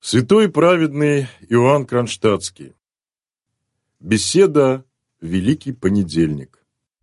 Святой праведный Иоанн Кронштадтский. Беседа в Великий понедельник.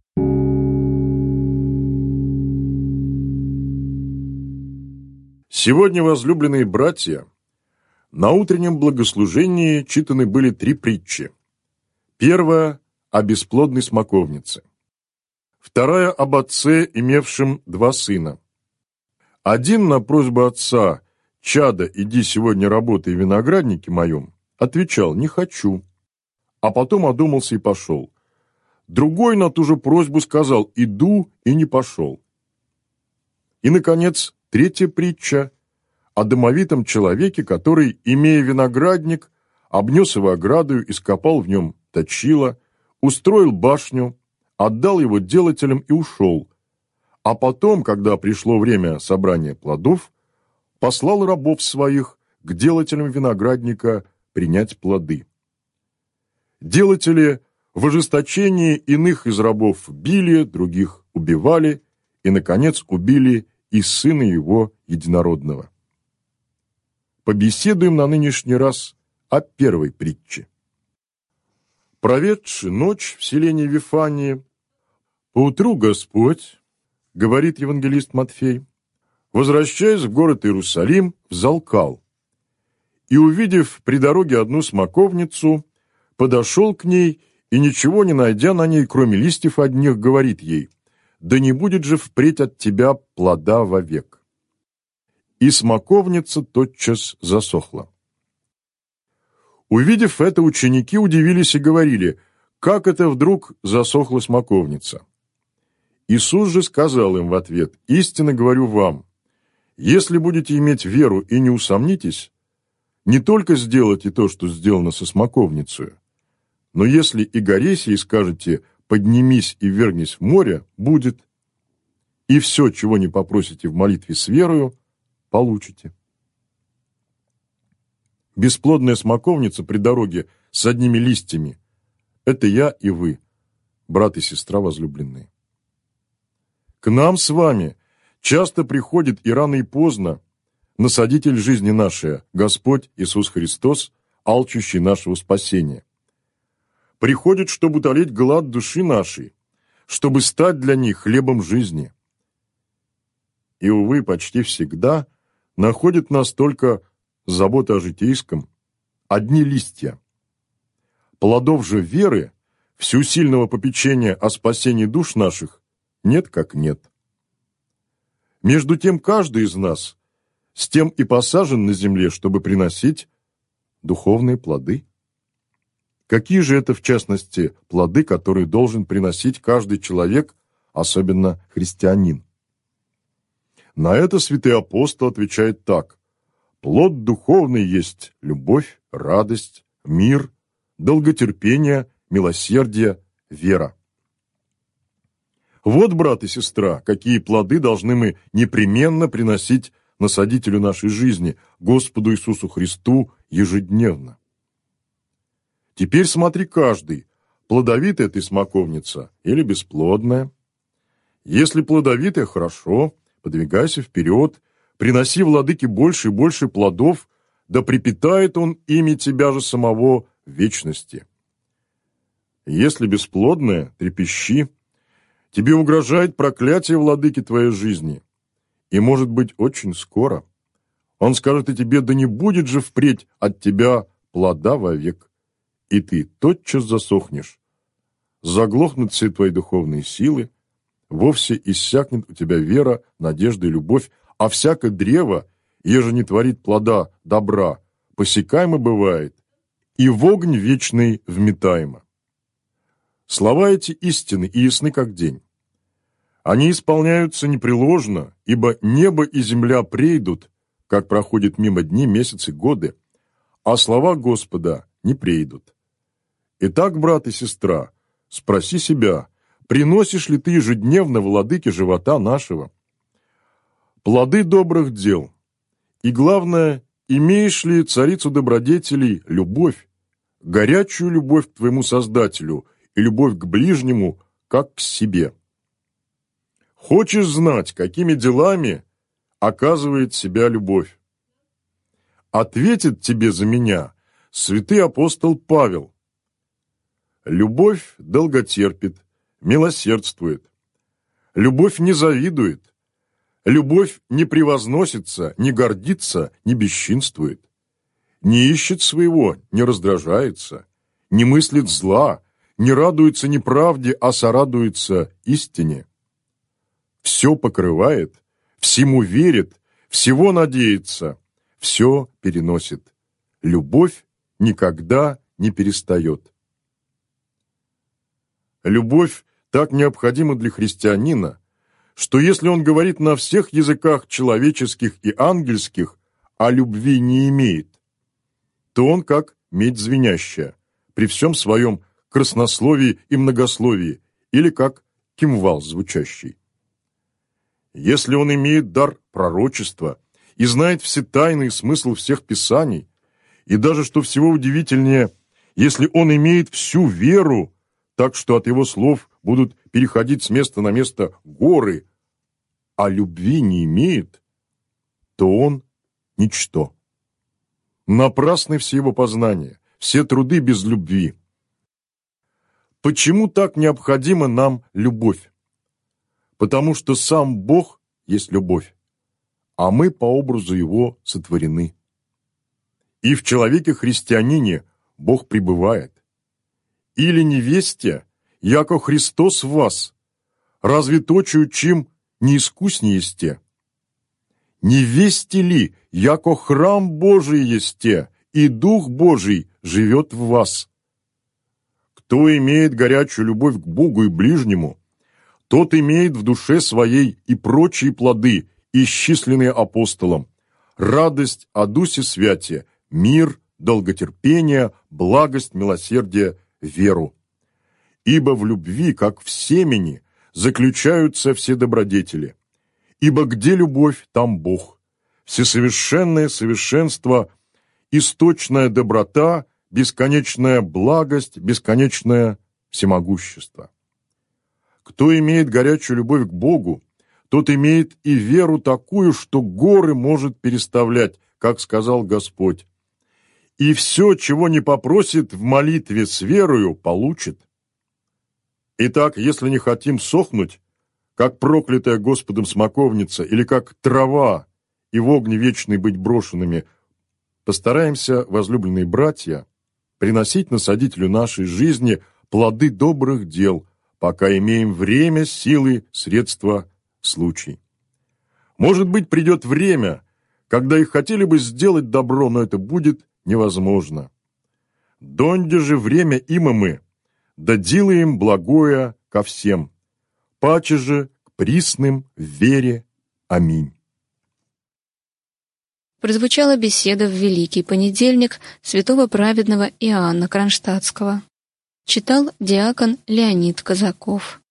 Сегодня, возлюбленные братья, на утреннем благослужении читаны были 3 притчи. Первая – о бесплодной смоковнице. Вторая – об отце, имевшем 2 сына. Один на просьбу отца: «Чадо, иди сегодня работай в винограднике моем», отвечал: «Не хочу», а потом одумался и пошел. Другой на ту же просьбу сказал: «Иду», и не пошел. И, наконец, третья притча о домовитом человеке, который, имея виноградник, обнес его оградою, ископал в нем точило, устроил башню, отдал его делателям и ушел. А потом, когда пришло время собрания плодов, послал рабов своих к делателям виноградника принять плоды. Делатели в ожесточении иных из рабов били, других убивали, и, наконец, убили и сына его единородного. Побеседуем на нынешний раз о первой притче. Проведши ночь в селении Вифании, поутру Господь, говорит евангелист Матфей, возвращаясь в город Иерусалим, взалкал, и, увидев при дороге одну смоковницу, подошел к ней и, ничего не найдя на ней, кроме листьев одних, говорит ей: «Да не будет же впредь от тебя плода вовек». И смоковница тотчас засохла. Увидев это, ученики удивились и говорили: «Как это вдруг засохла смоковница?» Иисус же сказал им в ответ: «Истинно говорю вам, если будете иметь веру и не усомнитесь, не только сделайте то, что сделано со смоковницей, но если и горе сей скажете: поднимись и вернись в море, будет. И все, чего не попросите в молитве с верою, получите». Бесплодная смоковница при дороге с одними листьями – это я и вы, брат и сестра возлюбленные. К нам с вами часто приходит и рано и поздно насадитель жизни нашей, Господь Иисус Христос, алчущий нашего спасения. Приходит, чтобы утолить глад души нашей, чтобы стать для них хлебом жизни. И, увы, почти всегда находит нас только забота о житейском, одни листья. Плодов же веры, всеусильного попечения о спасении душ наших, нет как нет. Между тем, каждый из нас с тем и посажен на земле, чтобы приносить духовные плоды. Какие же это, в частности, плоды, которые должен приносить каждый человек, особенно христианин? На это святый апостол отвечает так: плод духовный есть любовь, радость, мир, долготерпение, милосердие, вера. Вот, брат и сестра, какие плоды должны мы непременно приносить насадителю нашей жизни, Господу Иисусу Христу, ежедневно. Теперь смотри каждый, плодовитая ты смоковница или бесплодная. Если плодовитая, хорошо, подвигайся вперед, приноси владыке больше и больше плодов, да припитает он ими тебя же самого в вечности. Если бесплодная, трепещи, тебе угрожает проклятие владыки твоей жизни, и, может быть, очень скоро. Он скажет и тебе: да не будет же впредь от тебя плода вовек, и ты тотчас засохнешь, заглохнут все твои духовные силы, вовсе иссякнет у тебя вера, надежда и любовь, а всякое древо, еже не творит плода добра, посекаемо бывает, и в огонь вечный вметаемо. Слова эти истинны и ясны, как день. Они исполняются непреложно, ибо небо и земля прейдут, как проходят мимо дни, месяцы, годы, а слова Господа не прейдут. Итак, брат и сестра, спроси себя, приносишь ли ты ежедневно владыке живота нашего плоды добрых дел? И главное, имеешь ли царицу добродетелей любовь, горячую любовь к твоему Создателю и любовь к ближнему, как к себе? Хочешь знать, какими делами оказывает себя любовь? Ответит тебе за меня святый апостол Павел. Любовь долготерпит, милосердствует. Любовь не завидует. Любовь не превозносится, не гордится, не бесчинствует. Не ищет своего, не раздражается, не мыслит зла, не радуется неправде, а сорадуется истине. Все покрывает, всему верит, всего надеется, все переносит. Любовь никогда не перестает. Любовь так необходима для христианина, что если он говорит на всех языках человеческих и ангельских, а любви не имеет, то он как медь звенящая, при всем своем краснословии и многословии, или как кимвал звучащий. Если он имеет дар пророчества и знает все тайны и смысл всех писаний, и даже, что всего удивительнее, если он имеет всю веру, так что от его слов будут переходить с места на место горы, а любви не имеет, то он ничто. Напрасны все его познания, все труды без любви. Почему так необходима нам любовь? Потому что сам Бог есть любовь, а мы по образу Его сотворены. И в человеке-христианине Бог пребывает. Или невесте, яко Христос в вас, разве точию чим не искуснее есте? Невесте ли, яко храм Божий есте, и Дух Божий живет в вас? Кто имеет горячую любовь к Богу и ближнему, тот имеет в душе своей и прочие плоды, исчисленные апостолом: радость о Дусе Святе, мир, долготерпение, благость, милосердие, веру. Ибо в любви, как в семени, заключаются все добродетели. Ибо где любовь, там Бог. Всесовершенное совершенство, источная доброта, бесконечная благость, бесконечное всемогущество. Кто имеет горячую любовь к Богу, тот имеет и веру такую, что горы может переставлять, как сказал Господь. И все, чего не попросит в молитве с верою, получит. Итак, если не хотим сохнуть, как проклятая Господом смоковница, или как трава, и в огне вечный быть брошенными, постараемся, возлюбленные братья, приносить насадителю нашей жизни плоды добрых дел, пока имеем время, силы, средства, случай. Может быть, придет время, когда и хотели бы сделать добро, но это будет невозможно. Донде же время има мы, да делаем благое ко всем, паче же к присным в вере. Аминь. Прозвучала беседа в Великий понедельник святого праведного Иоанна Кронштадтского. Читал диакон Леонид Казаков.